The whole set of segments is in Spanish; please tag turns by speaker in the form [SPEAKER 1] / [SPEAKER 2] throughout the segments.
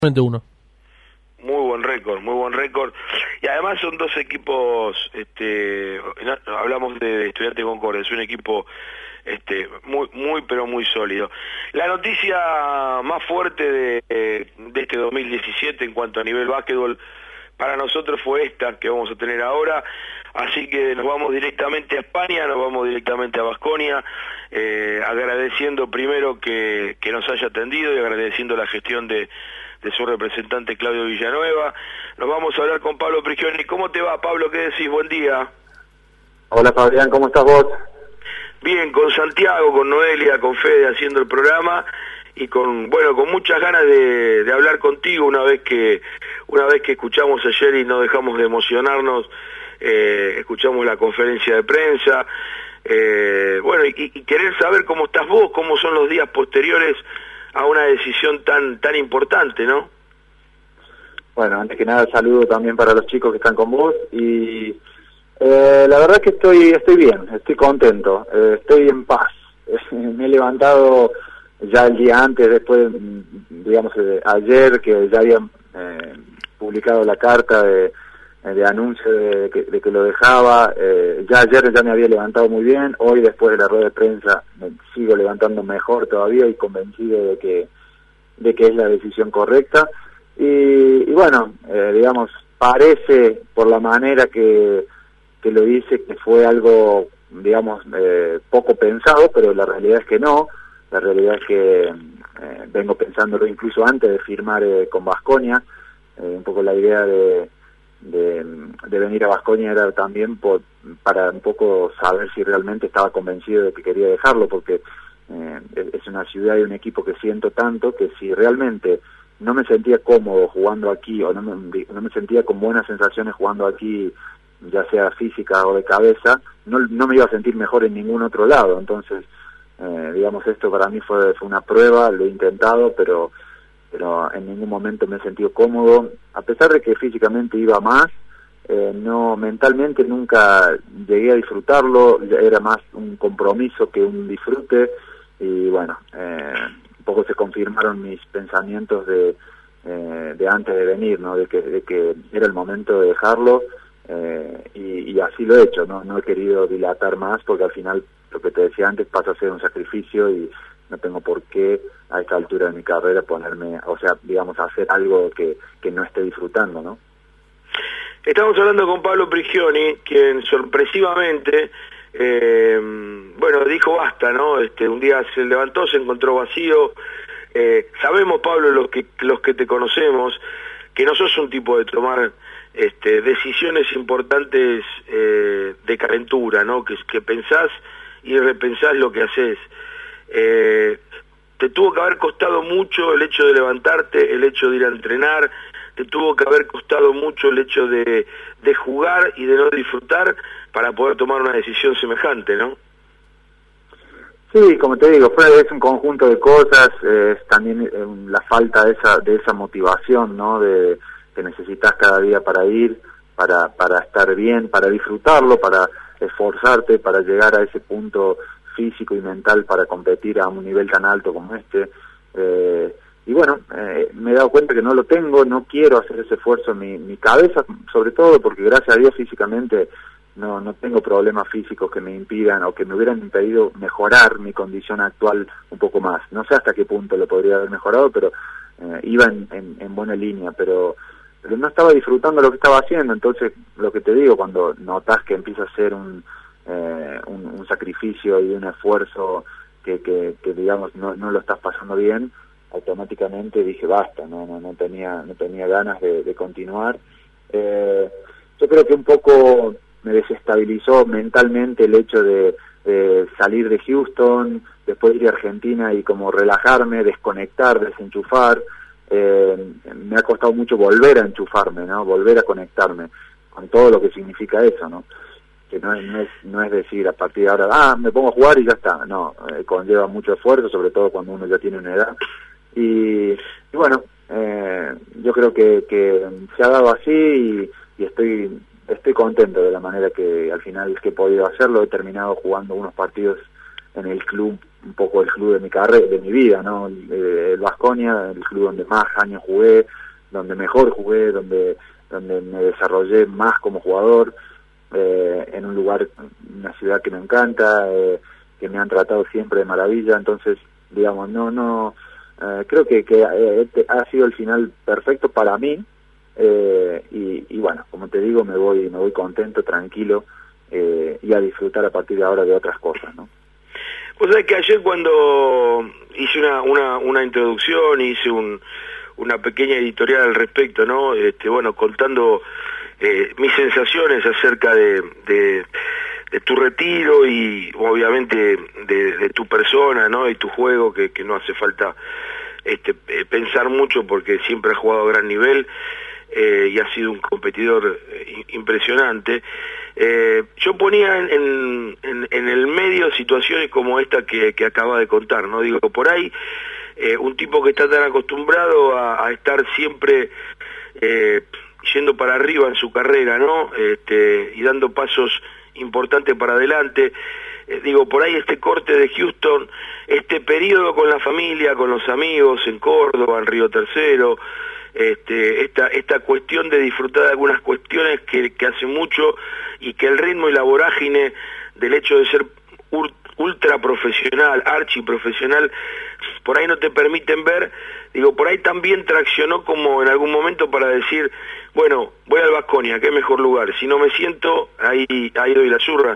[SPEAKER 1] Uno.
[SPEAKER 2] Muy buen récord, muy buen récord. Y además son dos equipos, hablamos de Estudiantes Concordia, es un equipo pero muy sólido. La noticia más fuerte de este 2017 en cuanto a nivel básquetbol para nosotros fue esta que vamos a tener ahora, así que nos vamos directamente a España, nos vamos directamente a Baskonia, agradeciendo primero que nos haya atendido y agradeciendo la gestión de su representante Claudio Villanueva. Nos vamos a hablar con Pablo Prigioni. ¿Cómo te va, Pablo? ¿Qué decís? Buen día.
[SPEAKER 3] Hola, Fabián, ¿cómo estás vos?
[SPEAKER 2] Bien, con Santiago, con Noelia, con Fede haciendo el programa y con muchas ganas de hablar contigo una vez que escuchamos ayer y no dejamos de emocionarnos, escuchamos la conferencia de prensa, y querer saber cómo estás vos, cómo son los días posteriores a una decisión tan importante, ¿no?
[SPEAKER 3] Bueno, antes que nada saludo también para los chicos que están con vos y la verdad es que estoy bien, estoy contento, estoy en paz. Me he levantado ya el día antes, después, digamos, ayer que ya habían publicado la carta de anuncio de que lo dejaba, ya ayer ya me había levantado muy bien, hoy después de la rueda de prensa me sigo levantando mejor todavía y convencido de que es la decisión correcta y bueno, digamos, parece por la manera que lo hice que fue algo, digamos, poco pensado, pero la realidad es que no, la realidad es que vengo pensándolo incluso antes de firmar con Baskonia, un poco la idea de venir a Baskonia era también para un poco saber si realmente estaba convencido de que quería dejarlo, porque es una ciudad y un equipo que siento tanto que si realmente no me sentía cómodo jugando aquí o no me sentía con buenas sensaciones jugando aquí, ya sea física o de cabeza, no me iba a sentir mejor en ningún otro lado. Entonces, digamos, esto para mí fue una prueba, lo he intentado, pero en ningún momento me he sentido cómodo, a pesar de que físicamente iba más, no, mentalmente nunca llegué a disfrutarlo, era más un compromiso que un disfrute, y bueno, un poco se confirmaron mis pensamientos de antes de venir, ¿no? De que era el momento de dejarlo, y así lo he hecho, no he querido dilatar más, porque al final, lo que te decía antes, pasa a ser un sacrificio y no tengo por qué a esta altura de mi carrera ponerme, o sea, digamos, hacer algo que no esté disfrutando, ¿no?
[SPEAKER 2] Estamos hablando con Pablo Prigioni, quien sorpresivamente, dijo basta, ¿no? Un día se levantó, se encontró vacío. Sabemos, Pablo, los que te conocemos, que no sos un tipo de tomar decisiones importantes de calentura, ¿no? Que pensás y repensás lo que haces. Te tuvo que haber costado mucho el hecho de levantarte, el hecho de ir a entrenar, te tuvo que haber costado mucho el hecho de jugar y de no disfrutar para poder tomar una decisión semejante, ¿no?
[SPEAKER 3] Sí, como te digo, es un conjunto de cosas, es también la falta de esa motivación, ¿no? Que necesitas cada día para ir, para estar bien, para disfrutarlo, para esforzarte, para llegar a ese punto físico y mental para competir a un nivel tan alto como este. Y bueno, me he dado cuenta que no lo tengo, no quiero hacer ese esfuerzo en mi cabeza, sobre todo porque gracias a Dios físicamente no tengo problemas físicos que me impidan o que me hubieran impedido mejorar mi condición actual un poco más. No sé hasta qué punto lo podría haber mejorado, pero iba en buena línea, pero no estaba disfrutando lo que estaba haciendo. Entonces, lo que te digo, cuando notas que empieza a ser un sacrificio y un esfuerzo que digamos no lo estás pasando bien, automáticamente dije basta, no tenía ganas de continuar. Yo creo que un poco me desestabilizó mentalmente el hecho de salir de Houston, después ir a Argentina y como relajarme, desconectar, desenchufar. Me ha costado mucho volver a enchufarme, ¿no? Volver a conectarme con todo lo que significa eso, ¿no? Que no es decir a partir de ahora, me pongo a jugar y ya está, no, conlleva mucho esfuerzo, sobre todo cuando uno ya tiene una edad, y bueno, yo creo que se ha dado así y estoy contento de la manera que al final que he podido hacerlo. He terminado jugando unos partidos en el club un poco el club de mi carrera, de mi vida, ¿no? El Baskonia, el club donde más años jugué, donde mejor jugué, donde me desarrollé más como jugador, en un lugar, una ciudad que me encanta, que me han tratado siempre de maravilla. Entonces, digamos, creo que ha sido el final perfecto para mí, y bueno, como te digo, me voy contento, tranquilo, y a disfrutar a partir de ahora de otras cosas, ¿no?
[SPEAKER 2] Vos sabés que ayer cuando hice una introducción, hice una pequeña editorial al respecto, ¿no? Bueno, contando mis sensaciones acerca de tu retiro y obviamente de tu persona, ¿no? Y tu juego, que no hace falta pensar mucho porque siempre has jugado a gran nivel, y has sido un competidor impresionante. Yo ponía en el medio situaciones como esta que acaba de contar, ¿no? Digo, por ahí un tipo que está tan acostumbrado a estar siempre yendo para arriba en su carrera, ¿no? Y dando pasos importantes para adelante. Digo, por ahí este corte de Houston, este periodo con la familia, con los amigos en Córdoba, en Río Tercero, esta cuestión de disfrutar de algunas cuestiones que hace mucho, y que el ritmo y la vorágine del hecho de ser ultra profesional, archi profesional, por ahí no te permiten ver. Digo, por ahí también traccionó como en algún momento para decir, bueno, voy al Baskonia, qué mejor lugar, si no me siento, ahí doy la zurra,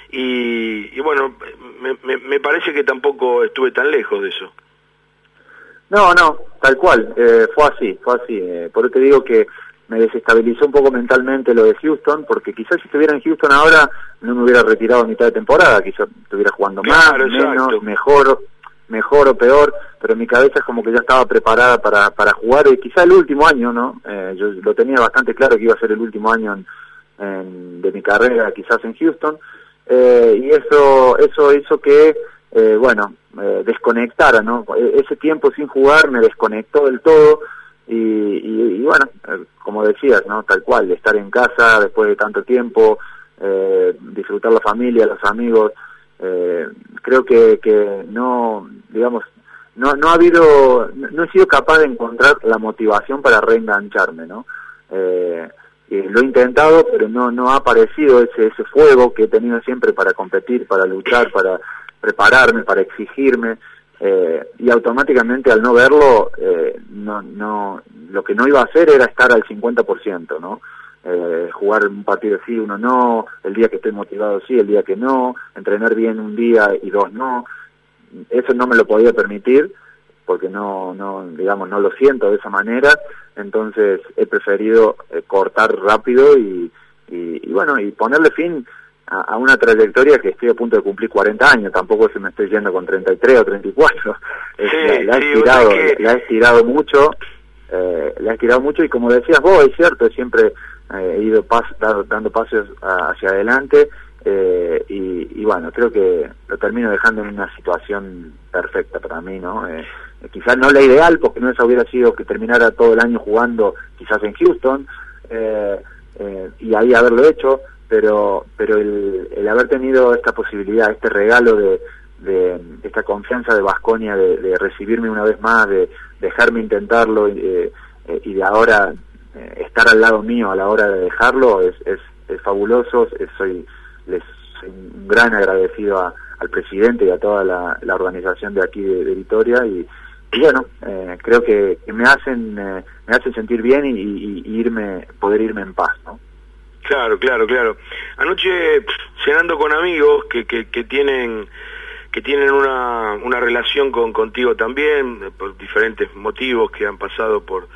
[SPEAKER 2] y bueno, me parece que tampoco estuve tan lejos de eso.
[SPEAKER 3] No, tal cual, fue así, por eso te digo que me desestabilizó un poco mentalmente lo de Houston, porque quizás si estuviera en Houston ahora no me hubiera retirado a mitad de temporada, quizás estuviera jugando
[SPEAKER 2] claro,
[SPEAKER 3] más, menos, mejor o peor, pero mi cabeza es como que ya estaba preparada para jugar, y quizás el último año, ¿no? Yo lo tenía bastante claro que iba a ser el último año de mi carrera, quizás en Houston, y eso hizo que desconectara, ¿no? Ese tiempo sin jugar me desconectó del todo, y bueno, como decías, ¿no? Tal cual, estar en casa después de tanto tiempo, disfrutar la familia, los amigos, creo que no, digamos, no he sido capaz de encontrar la motivación para reengancharme, ¿no? Lo he intentado, pero no ha aparecido ese fuego que he tenido siempre para competir, para luchar, para prepararme, para exigirme, y automáticamente al no verlo, lo que no iba a hacer era estar al 50%, ¿no? Jugar un partido sí, uno no, el día que estoy motivado sí, el día que no, entrenar bien un día y dos no, eso no me lo podía permitir, porque no lo siento de esa manera. Entonces he preferido cortar rápido y bueno, y ponerle fin a una trayectoria que estoy a punto de cumplir 40 años, tampoco se me estoy yendo con 33 o 34, la he estirado mucho, y como decías vos, es cierto, siempre he ido dando pasos hacia adelante, y bueno, creo que lo termino dejando en una situación perfecta para mí, ¿no? Quizás no la ideal, porque no esa hubiera sido que terminara todo el año jugando quizás en Houston, y ahí haberlo hecho, pero el haber tenido esta posibilidad, este regalo de esta confianza de Baskonia, de recibirme una vez más, de dejarme intentarlo, y de ahora estar al lado mío a la hora de dejarlo, es fabuloso. Soy un gran agradecido al presidente y a toda la organización de aquí de Vitoria, y bueno, creo que me hacen sentir bien y poder irme en paz, ¿no?
[SPEAKER 2] Claro. Anoche, cenando con amigos que tienen una relación contigo también, por diferentes motivos que han pasado por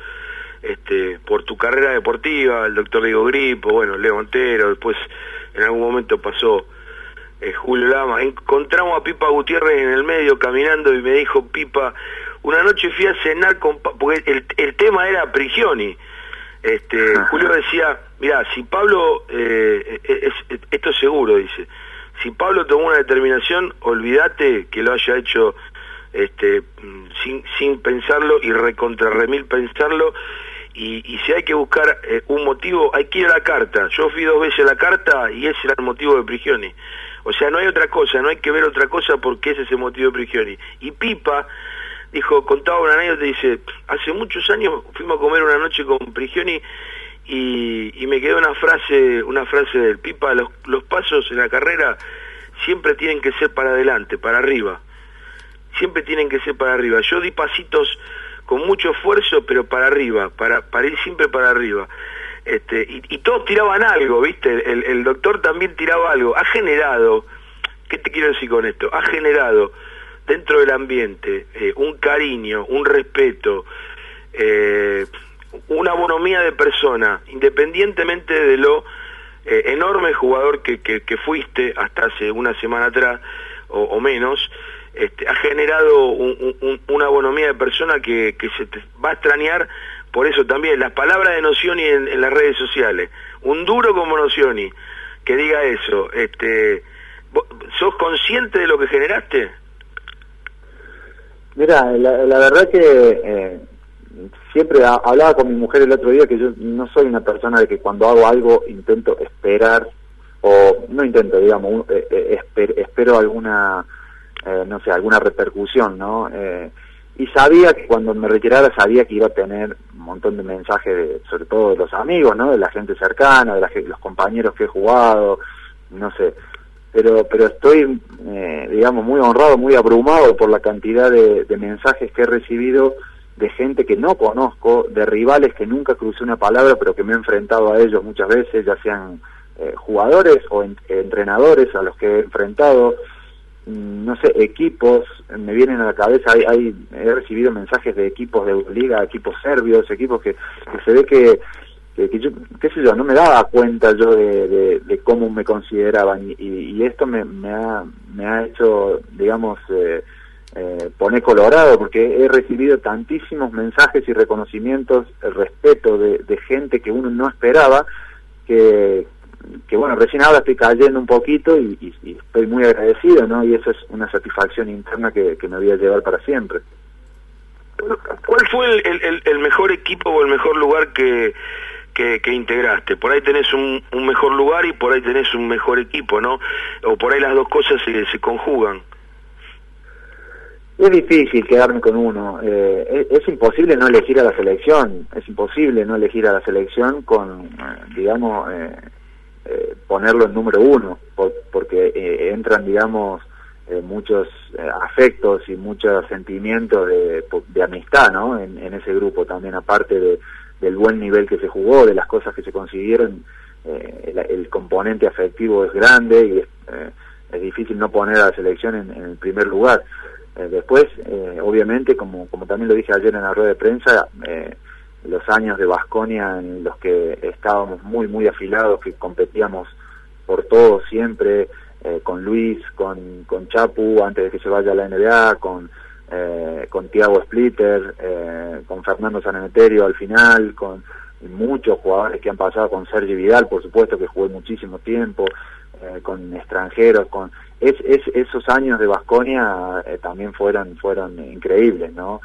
[SPEAKER 2] tu carrera deportiva, el doctor Diego Gripo, bueno, Leo Montero, después en algún momento pasó Julio Lama. Encontramos a Pipa Gutiérrez en el medio caminando y me dijo, Pipa, una noche fui a cenar porque el tema era Prigioni. Julio decía, mirá, si Pablo, esto es seguro, dice, si Pablo tomó una determinación, olvídate que lo haya hecho sin pensarlo y recontra remil pensarlo, y si hay que buscar un motivo, hay que ir a la carta. Yo fui 2 veces a la carta y ese era el motivo de Prigioni. O sea, no hay otra cosa, no hay que ver otra cosa porque ese es el motivo de Prigioni. Y Pipa dijo, contaba una anécdota, dice, hace muchos años fuimos a comer una noche con Prigioni y me quedó una frase del Pipa, los pasos en la carrera siempre tienen que ser para adelante, para arriba. Siempre tienen que ser para arriba. Yo di pasitos con mucho esfuerzo, pero para arriba, para ir siempre para arriba. Y todos tiraban algo, ¿viste? El doctor también tiraba algo. Ha generado, ¿qué te quiero decir con esto? Ha generado dentro del ambiente un cariño, un respeto, una bonomía de persona, independientemente de lo enorme jugador que fuiste hasta hace una semana atrás o menos. Ha generado una bonomía de persona que se te va a extrañar. Por eso también las palabras de Nocioni en las redes sociales, un duro como Nocioni que diga eso, ¿sos consciente de lo que generaste?
[SPEAKER 3] Mira, la verdad que siempre hablaba con mi mujer el otro día que yo no soy una persona de que cuando hago algo intento esperar, o no intento, digamos, espero alguna no sé, alguna repercusión, ¿no? Y sabía que cuando me retirara sabía que iba a tener un montón de mensajes, sobre todo de los amigos, ¿no? De la gente cercana, de los compañeros que he jugado, no sé. Pero estoy, digamos, muy honrado, muy abrumado por la cantidad de mensajes que he recibido de gente que no conozco, de rivales que nunca crucé una palabra, pero que me he enfrentado a ellos muchas veces, ya sean jugadores o entrenadores a los que he enfrentado. No sé, equipos, me vienen a la cabeza, he recibido mensajes de equipos de Euroliga, equipos serbios, equipos que se ve que yo, qué sé yo, no me daba cuenta yo de cómo me consideraban, y esto me ha hecho, digamos, poner colorado, porque he recibido tantísimos mensajes y reconocimientos, el respeto de gente que uno no esperaba, que bueno, recién ahora estoy cayendo un poquito y estoy muy agradecido, ¿no? Y eso es una satisfacción interna que me voy a llevar para siempre.
[SPEAKER 2] ¿Cuál fue el mejor equipo o el mejor lugar que integraste? Por ahí tenés un mejor lugar y por ahí tenés un mejor equipo, ¿no? O por ahí las dos cosas se conjugan.
[SPEAKER 3] Es difícil quedarme con uno. Es imposible no elegir a la selección. Es imposible no elegir a la selección con, digamos, ponerlo en número uno, porque entran, digamos, muchos afectos y muchos sentimientos de amistad, ¿no? En ese grupo también, aparte del buen nivel que se jugó, de las cosas que se consiguieron, el componente afectivo es grande y es difícil no poner a la selección en el primer lugar. Después, obviamente, como también lo dije ayer en la rueda de prensa, los años de Baskonia en los que estábamos muy afilados, que competíamos por todo siempre, con Luis, con Chapu antes de que se vaya a la NBA, con Thiago Splitter, con Fernando Sanemeterio al final, con muchos jugadores que han pasado, con Sergi Vidal, por supuesto, que jugó muchísimo tiempo, con extranjeros, esos años de Baskonia también fueron increíbles, ¿no?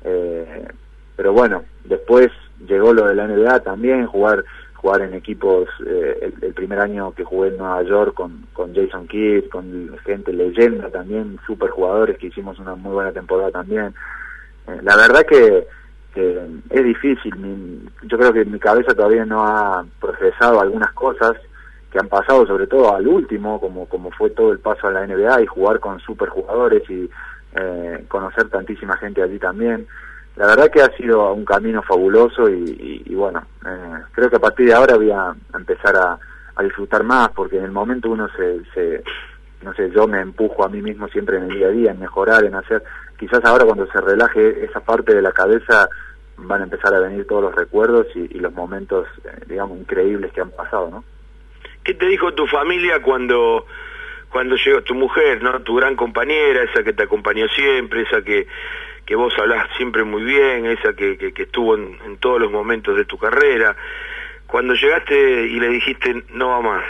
[SPEAKER 3] Pero bueno, después llegó lo de la NBA también, jugar en equipos, el primer año que jugué en Nueva York con Jason Kidd, con gente leyenda también, super jugadores que hicimos una muy buena temporada también. La verdad que es difícil, yo creo que mi cabeza todavía no ha procesado algunas cosas que han pasado, sobre todo al último, como fue todo el paso a la NBA y jugar con super jugadores y conocer tantísima gente allí también. La verdad que ha sido un camino fabuloso y bueno, creo que a partir de ahora voy a empezar a disfrutar más, porque en el momento uno no sé, yo me empujo a mí mismo siempre en el día a día, en mejorar, en hacer. Quizás ahora cuando se relaje esa parte de la cabeza van a empezar a venir todos los recuerdos y los momentos, digamos, increíbles que han pasado, ¿no?
[SPEAKER 2] ¿Qué te dijo tu familia cuando llegó tu mujer, ¿no? Tu gran compañera, esa que te acompañó siempre, esa que vos hablás siempre muy bien, esa que estuvo en todos los momentos de tu carrera? Cuando llegaste y le dijiste, no va más.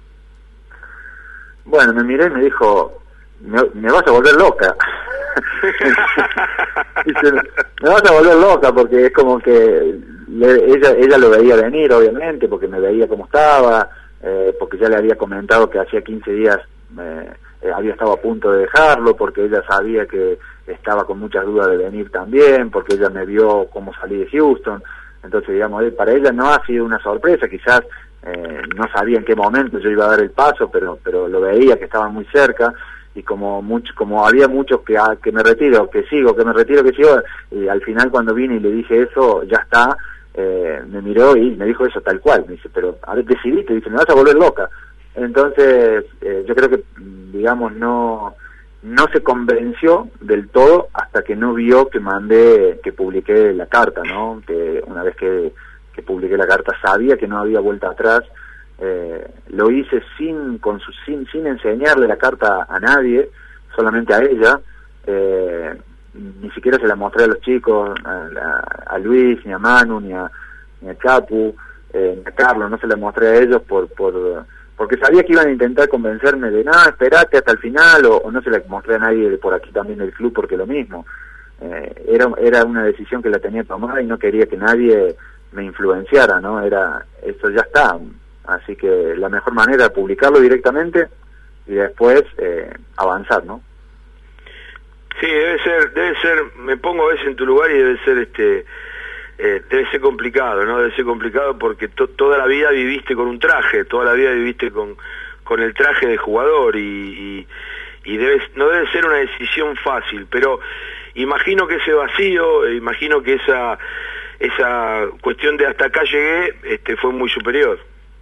[SPEAKER 3] Bueno, me miré y me dijo, me vas a volver loca. Dice, me vas a volver loca, porque es como que ella lo veía venir, obviamente, porque me veía cómo estaba, porque ya le había comentado que hacía 15 días había estado a punto de dejarlo, porque ella sabía que estaba con muchas dudas de venir también, porque ella me vio cómo salí de Houston. Entonces, digamos, para ella no ha sido una sorpresa, quizás no sabía en qué momento yo iba a dar el paso, pero lo veía que estaba muy cerca, y como había muchos que me retiro, que sigo, y al final cuando vine y le dije eso, ya está, me miró y me dijo eso tal cual, me dice, pero a ver, decidiste, dice, me vas a volver loca. Entonces, yo creo que, digamos, no se convenció del todo hasta que no vio que publiqué la carta, ¿no? Que una vez que publiqué la carta sabía que no había vuelta atrás. Lo hice sin enseñarle la carta a nadie, solamente a ella. Ni siquiera se la mostré a los chicos, a Luis, ni a Manu, ni a Capu, ni a Carlos, no se la mostré a ellos porque sabía que iban a intentar convencerme de nada, esperate hasta el final, o no se la mostré a nadie por aquí también del club, porque lo mismo. Era una decisión que la tenía tomada y no quería que nadie me influenciara, ¿no? Esto ya está. Así que la mejor manera es publicarlo directamente y después avanzar, ¿no?
[SPEAKER 2] Sí, debe ser, me pongo a veces en tu lugar y debe ser complicado, ¿no? Debe ser complicado porque toda la vida viviste con un traje, toda la vida viviste con el traje de jugador y no debe ser una decisión fácil, pero imagino que ese vacío, imagino que esa cuestión de hasta acá llegué, fue muy superior.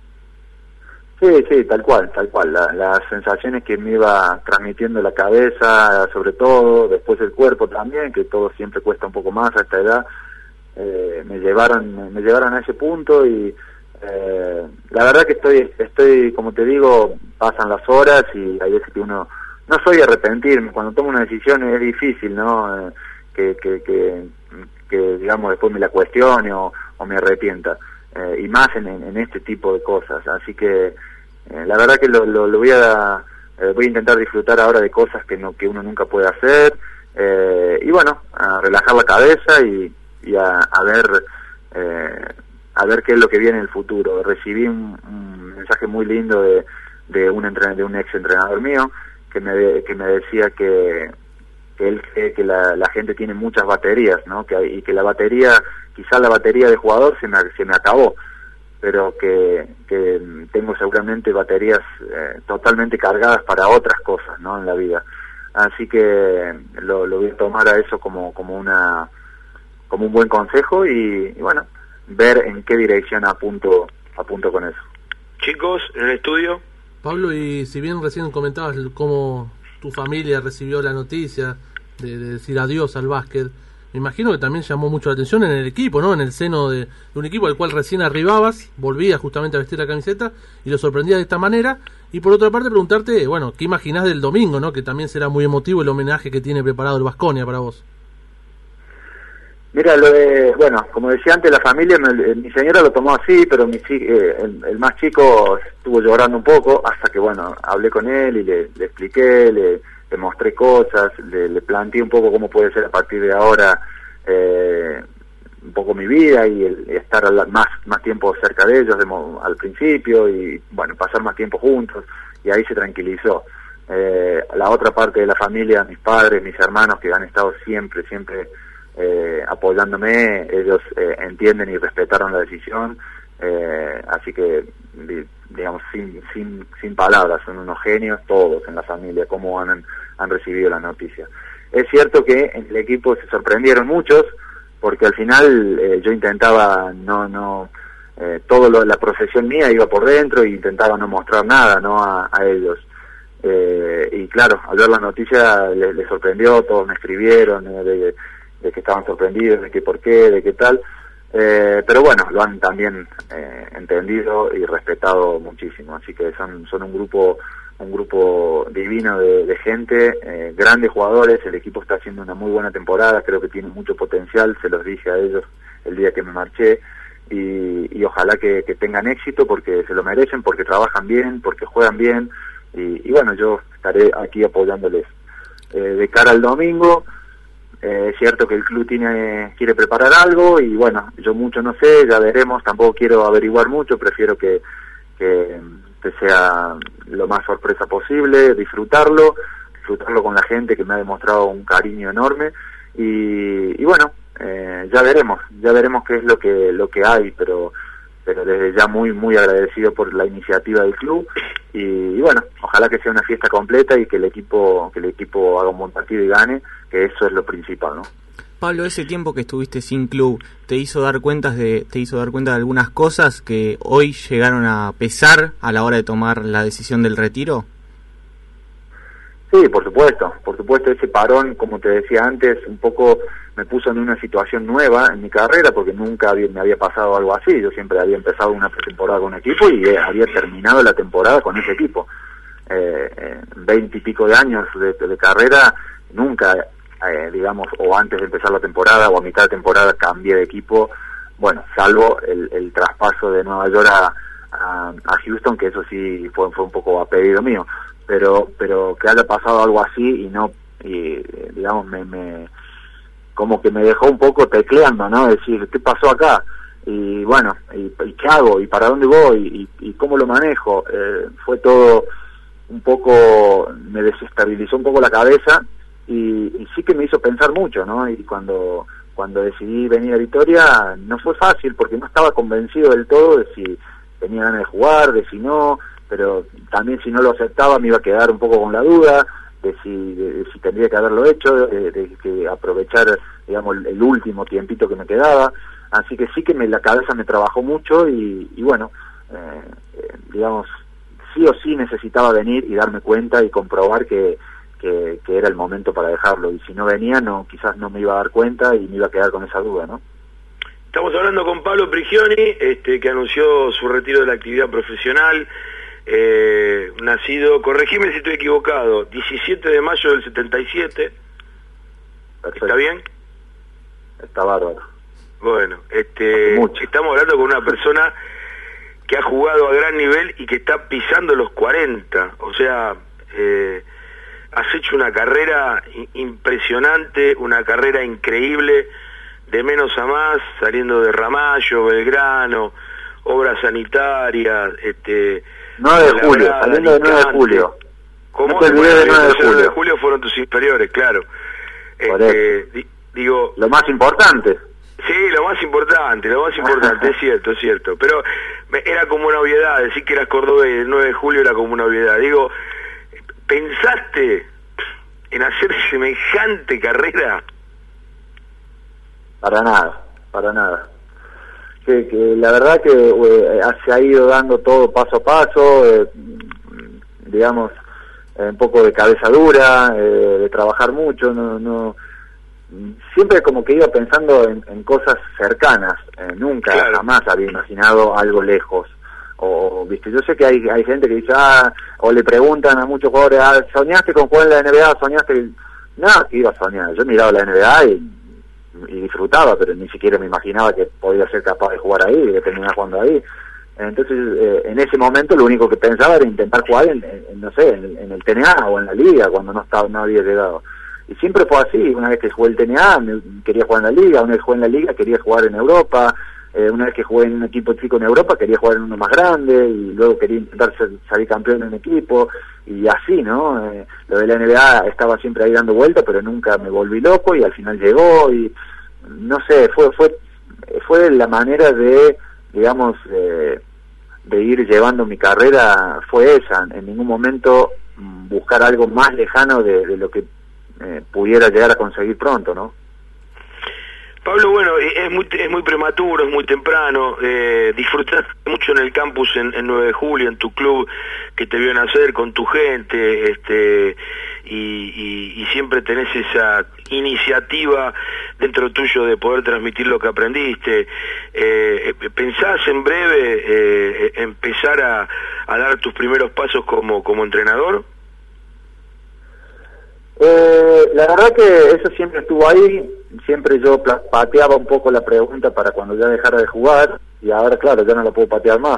[SPEAKER 3] Sí, tal cual. Las sensaciones que me iba transmitiendo la cabeza, sobre todo, después el cuerpo también, que todo siempre cuesta un poco más a esta edad, me llevaron a ese punto y la verdad que estoy, como te digo, pasan las horas y hay veces que uno, no soy arrepentirme, cuando tomo una decisión es difícil, ¿no? Que digamos después me la cuestione o me arrepienta, y más en este tipo de cosas, así que la verdad que lo voy a intentar disfrutar ahora de cosas que uno nunca puede hacer, y bueno, a relajar la cabeza y a ver qué es lo que viene en el futuro. Recibí un mensaje muy lindo de un ex entrenador mío que me decía que él cree que la gente tiene muchas baterías, ¿no? Y que la batería, quizás la batería de jugador se me acabó, pero que tengo seguramente baterías totalmente cargadas para otras cosas, ¿no? En la vida. Así que lo voy a tomar a eso como un buen consejo y bueno, ver en qué dirección apunto con eso.
[SPEAKER 2] Chicos, en el estudio.
[SPEAKER 1] Pablo, y si bien recién comentabas cómo tu familia recibió la noticia de decir adiós al básquet, me imagino que también llamó mucho la atención en el equipo, ¿no? En el seno de un equipo al cual recién arribabas, volvías justamente a vestir la camiseta y lo sorprendías de esta manera. Y por otra parte preguntarte, bueno, ¿qué imaginás del domingo, no? Que también será muy emotivo el homenaje que tiene preparado el Baskonia para vos.
[SPEAKER 3] Mira, bueno, como decía antes, la familia, mi señora lo tomó así, pero el más chico estuvo llorando un poco, hasta que, bueno, hablé con él y le expliqué, le mostré cosas, le planteé un poco cómo puede ser a partir de ahora un poco mi vida y estar más tiempo cerca de ellos al principio y, bueno, pasar más tiempo juntos, y ahí se tranquilizó. La otra parte de la familia, mis padres, mis hermanos, que han estado siempre apoyándome, ellos entienden y respetaron la decisión, así que, digamos, sin palabras, son unos genios todos en la familia, cómo han recibido la noticia. Es cierto que en el equipo se sorprendieron muchos, porque al final yo intentaba la procesión mía iba por dentro y intentaba no mostrar nada, ¿no? a ellos. Y claro, al ver la noticia les sorprendió, todos me escribieron de que estaban sorprendidos, de que por qué, de qué tal, pero bueno, lo han también entendido y respetado muchísimo, así que son un grupo divino de gente, grandes jugadores. El equipo está haciendo una muy buena temporada, creo que tiene mucho potencial, se los dije a ellos el día que me marché, y ojalá que tengan éxito, porque se lo merecen, porque trabajan bien, porque juegan bien, y bueno, yo estaré aquí apoyándoles. De cara al domingo, Es cierto que el club quiere preparar algo y bueno, yo mucho no sé, ya veremos, tampoco quiero averiguar mucho, prefiero que sea lo más sorpresa posible, disfrutarlo con la gente que me ha demostrado un cariño enorme y bueno, ya veremos qué es lo que hay, pero desde ya muy muy agradecido por la iniciativa del club y bueno, ojalá que sea una fiesta completa y que el equipo haga un buen partido y gane, que eso es lo principal, ¿no?
[SPEAKER 4] Pablo, ese tiempo que estuviste sin club, ¿te hizo dar cuenta de algunas cosas que hoy llegaron a pesar a la hora de tomar la decisión del retiro?
[SPEAKER 3] Sí, por supuesto, ese parón, como te decía antes, un poco me puso en una situación nueva en mi carrera, porque nunca me había pasado algo así. Yo siempre había empezado una pretemporada con un equipo y había terminado la temporada con ese equipo. 20 y pico de años de carrera, nunca, digamos, o antes de empezar la temporada o a mitad de temporada cambié de equipo, bueno, salvo el traspaso de Nueva York a Houston, que eso sí fue un poco a pedido mío. Pero que haya pasado algo así y digamos me como que me dejó un poco tecleando, ¿no? Decir, ¿qué pasó acá? Y bueno, y ¿qué hago? ¿Y para dónde voy? ¿Y cómo lo manejo? Fue todo un poco, me desestabilizó un poco la cabeza y sí que me hizo pensar mucho, ¿no? Y cuando decidí venir a Vitoria no fue fácil porque no estaba convencido del todo de si tenía ganas de jugar, de si no, pero también si no lo aceptaba me iba a quedar un poco con la duda de si tendría que haberlo hecho, de que aprovechar, digamos, el último tiempito que me quedaba. Así que sí que la cabeza me trabajó mucho y bueno, digamos, sí o sí necesitaba venir y darme cuenta y comprobar que era el momento para dejarlo, y si no venía, quizás no me iba a dar cuenta y me iba a quedar con esa duda, ¿no?
[SPEAKER 2] Estamos hablando con Pablo Prigioni, que anunció su retiro de la actividad profesional. Nacido, corregime si estoy equivocado, 17 de mayo del 77. Perfecto. ¿Está bien?
[SPEAKER 3] Está bárbaro.
[SPEAKER 2] Bueno, estamos hablando con una persona que ha jugado a gran nivel y que está pisando los 40, o sea, has hecho una carrera impresionante, una carrera increíble, de menos a más, saliendo de Ramallo, Belgrano, obras sanitarias,
[SPEAKER 3] 9 de julio, saliendo de 9 de julio.
[SPEAKER 2] ¿Cómo?
[SPEAKER 3] No te olvides de 9 de julio.
[SPEAKER 2] 9 de julio fueron tus inferiores, claro. Digo,
[SPEAKER 3] lo más importante.
[SPEAKER 2] Sí, lo más importante, es cierto. Pero era como una obviedad, decir que eras cordobés el 9 de julio era como una obviedad. Digo, ¿pensaste en hacer semejante carrera?
[SPEAKER 3] Para nada. Que la verdad que se ha ido dando todo paso a paso, digamos, un poco de cabeza dura, de trabajar mucho, no siempre como que iba pensando en cosas cercanas, nunca, claro, jamás había imaginado algo lejos. O viste, yo sé que hay gente que dice, o le preguntan a muchos jugadores, ¿soñaste con jugar en la NBA? ¿Soñaste? Nada, que iba a soñar. Yo miraba la NBA y disfrutaba, pero ni siquiera me imaginaba que podía ser capaz de jugar ahí, de terminar jugando ahí. Entonces, en ese momento lo único que pensaba era intentar jugar en el TNA o en la liga, cuando no había llegado. Y siempre fue así. Una vez que jugué el TNA quería jugar en la liga, una vez jugué en la liga quería jugar en Europa, una vez que jugué en un equipo chico en Europa quería jugar en uno más grande, y luego quería intentar salir campeón en un equipo, y así, ¿no? Lo de la NBA estaba siempre ahí dando vueltas, pero nunca me volví loco, y al final llegó, y no sé, fue la manera de, digamos, de ir llevando mi carrera, fue esa. En ningún momento buscar algo más lejano de lo que pudiera llegar a conseguir pronto, ¿no?
[SPEAKER 2] Pablo, bueno, es muy prematuro, es muy temprano. Disfrutaste mucho en el campus en 9 de julio, en tu club que te vio nacer, con tu gente, y siempre tenés esa iniciativa dentro tuyo de poder transmitir lo que aprendiste. ¿Pensás en breve empezar a dar tus primeros pasos como entrenador?
[SPEAKER 3] La verdad que eso siempre estuvo ahí, siempre yo pateaba un poco la pregunta para cuando ya dejara de jugar, y ahora claro, ya no la puedo patear más.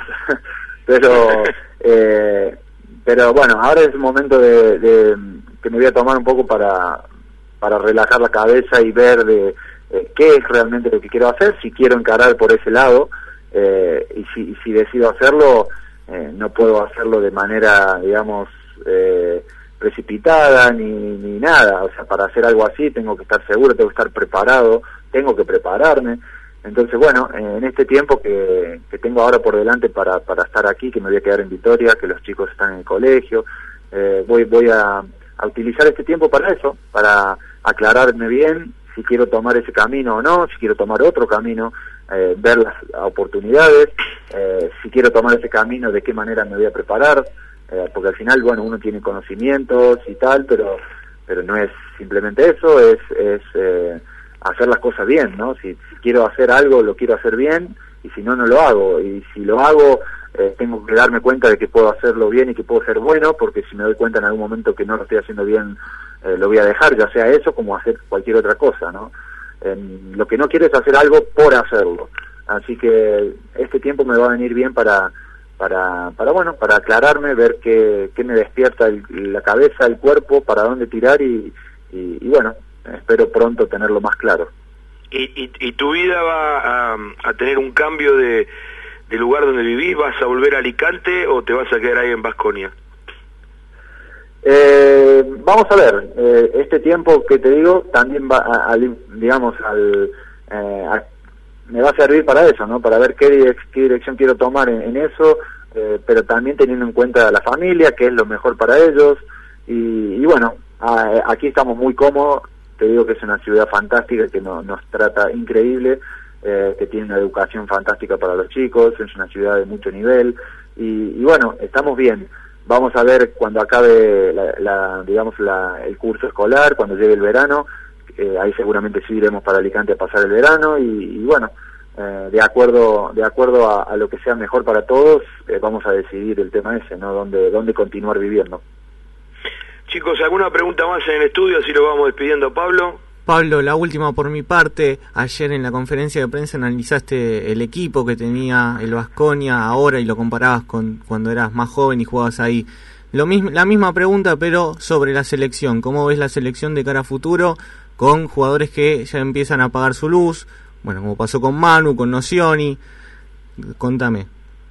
[SPEAKER 3] pero bueno, ahora es el momento de que me voy a tomar un poco para para relajar la cabeza y ver de qué es realmente lo que quiero hacer, si quiero encarar por ese lado, y si decido hacerlo, no puedo hacerlo de manera, digamos, precipitada ni nada. O sea, para hacer algo así tengo que estar seguro, tengo que estar preparado, tengo que prepararme. Entonces, bueno, en este tiempo que tengo ahora por delante para estar aquí, que me voy a quedar en Vitoria, que los chicos están en el colegio, voy a utilizar este tiempo para eso, para aclararme bien si quiero tomar ese camino o no, si quiero tomar otro camino, ver las oportunidades, si quiero tomar ese camino, de qué manera me voy a preparar, porque al final, bueno, uno tiene conocimientos y tal, pero no es simplemente eso, es hacer las cosas bien, ¿no? Si quiero hacer algo, lo quiero hacer bien, y si no, no lo hago. Y si lo hago, tengo que darme cuenta de que puedo hacerlo bien y que puedo ser bueno, porque si me doy cuenta en algún momento que no lo estoy haciendo bien, lo voy a dejar, ya sea eso como hacer cualquier otra cosa, ¿no? Lo que no quiero es hacer algo por hacerlo. Así que este tiempo me va a venir bien para aclararme, ver qué me despierta la cabeza, el cuerpo, para dónde tirar y bueno, espero pronto tenerlo más claro.
[SPEAKER 2] ¿Y tu vida va a tener un cambio de lugar donde vivís? ¿Vas a volver a Alicante o te vas a quedar ahí en Baskonia?
[SPEAKER 3] Vamos a ver, este tiempo que te digo también va me va a servir para eso, ¿no? Para ver qué dirección quiero tomar en eso, pero también teniendo en cuenta a la familia, que es lo mejor para ellos, y bueno, aquí estamos muy cómodos. Te digo que es una ciudad fantástica, que nos trata increíble, que tiene una educación fantástica para los chicos, es una ciudad de mucho nivel, y bueno, estamos bien. Vamos a ver cuando acabe el curso escolar, cuando llegue el verano, ahí seguramente sí iremos para Alicante a pasar el verano, y bueno, de acuerdo a lo que sea mejor para todos, vamos a decidir el tema ese, ¿no? Dónde continuar viviendo.
[SPEAKER 2] Chicos, ¿alguna pregunta más en el estudio? Así lo vamos despidiendo, Pablo.
[SPEAKER 4] Pablo, la última por mi parte. Ayer en la conferencia de prensa analizaste el equipo que tenía el Baskonia ahora y lo comparabas con cuando eras más joven y jugabas ahí. La misma pregunta, pero sobre la selección. ¿Cómo ves la selección de cara a futuro con jugadores que ya empiezan a apagar su luz? Bueno, como pasó con Manu, con Nocioni. Contame.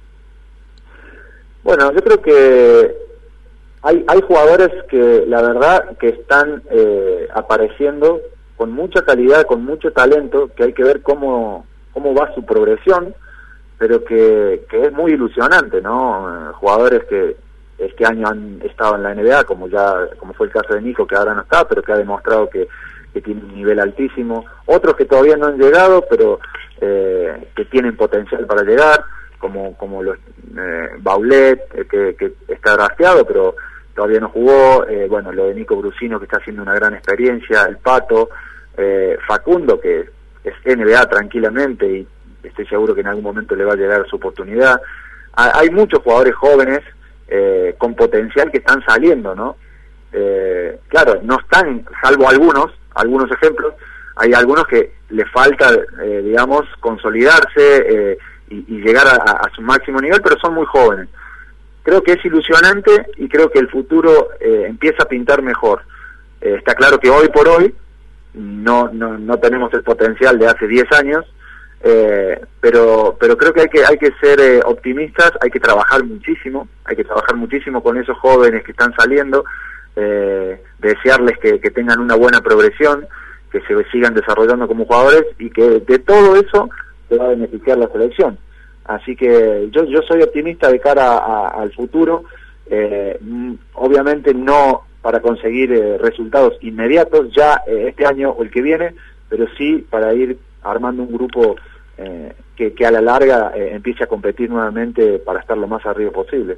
[SPEAKER 3] Bueno, yo creo que hay jugadores que la verdad que están apareciendo con mucha calidad, con mucho talento, que hay que ver cómo va su progresión, pero que es muy ilusionante, ¿no? Jugadores que este año han estado en la NBA, como fue el caso de Nico, que ahora no está, pero que ha demostrado que tiene un nivel altísimo. Otros que todavía no han llegado, pero que tienen potencial para llegar, como los Baulet, que está drafteado, pero todavía no jugó. Bueno, lo de Nico Brusino, que está haciendo una gran experiencia, el Pato, Facundo, que es NBA tranquilamente, y estoy seguro que en algún momento le va a llegar su oportunidad. Hay muchos jugadores jóvenes con potencial que están saliendo, ¿no? Claro, no están, salvo algunos ejemplos, hay algunos que le falta, consolidarse y llegar a su máximo nivel, pero son muy jóvenes. Creo que es ilusionante y creo que el futuro empieza a pintar mejor. Está claro que hoy por hoy no tenemos el potencial de hace 10 años, pero creo que hay que ser optimistas, hay que trabajar muchísimo con esos jóvenes que están saliendo, desearles que tengan una buena progresión, que se sigan desarrollando como jugadores, y que de todo eso se va a beneficiar la selección. Así que yo soy optimista de cara al futuro, obviamente no para conseguir resultados inmediatos ya este año o el que viene, pero sí para ir armando un grupo que a la larga empiece a competir nuevamente para estar lo más arriba posible.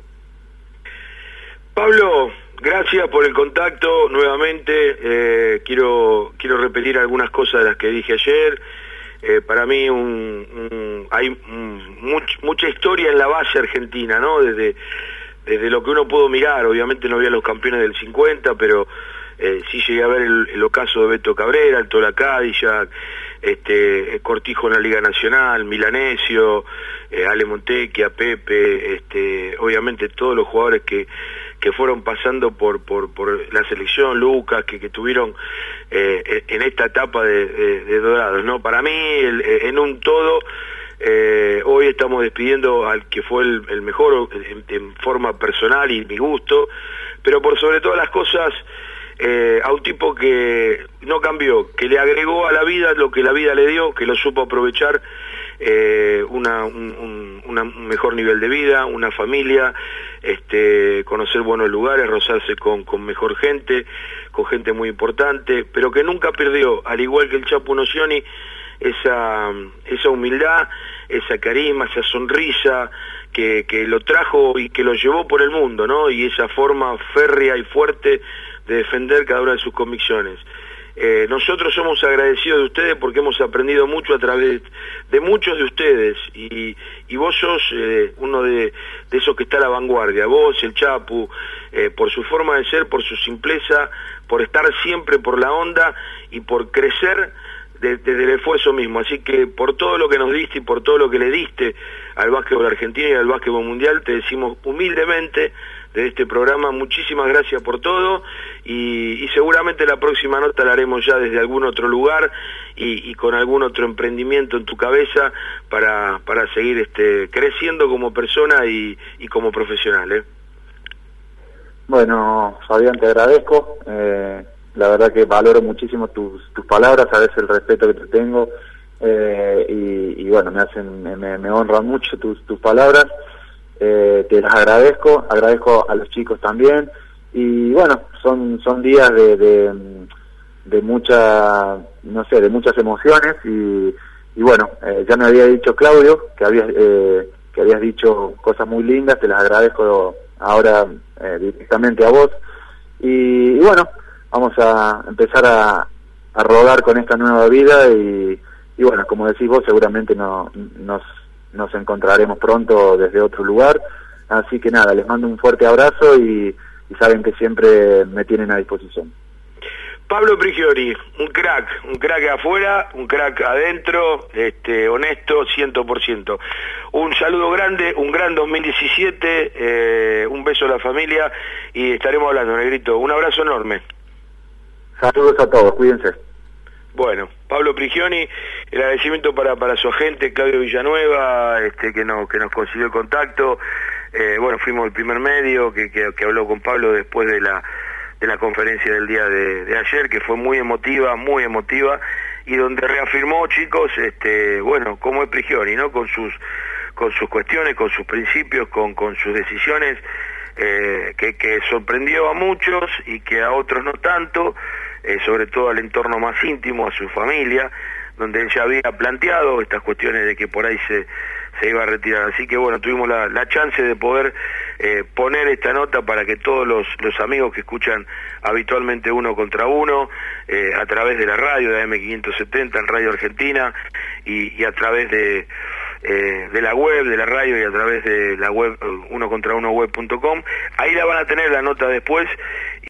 [SPEAKER 2] Pablo, gracias por el contacto nuevamente. Quiero repetir algunas cosas de las que dije ayer. Para mí hay mucha historia en la base argentina, ¿no? Desde lo que uno pudo mirar. Obviamente no vi a los campeones del 50, pero sí llegué a ver el ocaso de Beto Cabrera, el Tola Cadillac, Cortijo en la Liga Nacional, Milanesio, Ale Montecchia, Pepe, obviamente todos los jugadores que que fueron pasando por la selección, Lucas, que tuvieron en esta etapa de Dorados, ¿no? Para mí, en un todo, hoy estamos despidiendo al que fue el mejor en forma personal y mi gusto, pero por sobre todas las cosas, a un tipo que no cambió, que le agregó a la vida lo que la vida le dio, que lo supo aprovechar, un mejor nivel de vida, una familia, conocer buenos lugares, rozarse con mejor gente, con gente muy importante, pero que nunca perdió, al igual que el Chapu Nocioni, esa humildad, esa carisma, esa sonrisa que lo trajo y que lo llevó por el mundo, ¿no? Y esa forma férrea y fuerte de defender cada una de sus convicciones. Nosotros somos agradecidos de ustedes porque hemos aprendido mucho a través de muchos de ustedes, y vos sos uno de esos que está a la vanguardia, vos, el Chapu, por su forma de ser, por su simpleza, por estar siempre por la onda y por crecer desde el esfuerzo mismo. Así que por todo lo que nos diste y por todo lo que le diste al básquetbol argentino y al básquetbol mundial, te decimos humildemente de este programa, muchísimas gracias por todo, y seguramente la próxima nota la haremos ya desde algún otro lugar y con algún otro emprendimiento en tu cabeza para seguir creciendo como persona y como profesional.
[SPEAKER 3] Bueno, Fabián, te agradezco, la verdad que valoro muchísimo tus palabras, sabes el respeto que te tengo, y bueno, me honran mucho tus palabras. Te las agradezco a los chicos también, y bueno, son días de mucha, no sé, de muchas emociones, y bueno, ya me había dicho Claudio que habías dicho cosas muy lindas, te las agradezco ahora directamente a vos, y bueno, vamos a empezar a rodar con esta nueva vida, y bueno, como decís vos, seguramente nos encontraremos pronto desde otro lugar, así que nada, les mando un fuerte abrazo y saben que siempre me tienen a disposición.
[SPEAKER 2] Pablo Prigioni, un crack afuera, un crack adentro, honesto 100%. Un saludo grande, un gran 2017, un beso a la familia y estaremos hablando, Negrito. Un abrazo enorme.
[SPEAKER 3] Saludos a todos, cuídense.
[SPEAKER 2] Bueno, Pablo Prigioni, el agradecimiento para su agente Claudio Villanueva, que nos consiguió el contacto. Bueno, fuimos el primer medio que habló con Pablo después de la conferencia del día de ayer, que fue muy emotiva, y donde reafirmó, chicos, bueno, cómo es Prigioni, ¿no? Con sus cuestiones, con sus principios, con sus decisiones, que sorprendió a muchos y que a otros no tanto, sobre todo al entorno más íntimo, a su familia, donde él ya había planteado estas cuestiones de que por ahí se iba a retirar. Así que bueno, tuvimos la chance de poder poner esta nota para que todos los amigos que escuchan habitualmente Uno contra Uno, a través de la radio de AM570 en Radio Argentina, y a través de la web de la radio y a través de la web unocontraunoweb.com, ahí la van a tener la nota después,